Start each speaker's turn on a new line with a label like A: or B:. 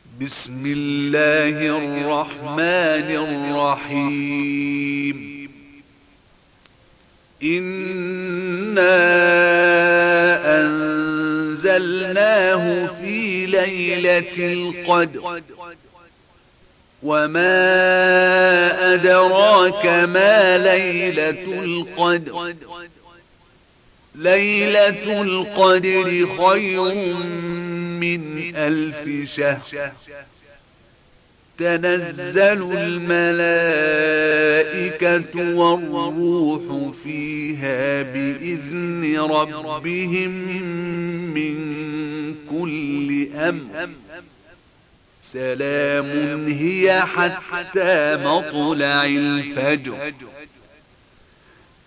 A: بسم الله الرحمن الرحيم إنا أنزلناه في ليلة القدر وما أدراك ما ليلة القدر ليلة القدر خير من 1000 شهر تنزل الملائكة والروح فيها بإذن ربهم من كل أمر سلام هي حتى مطلع الفجر.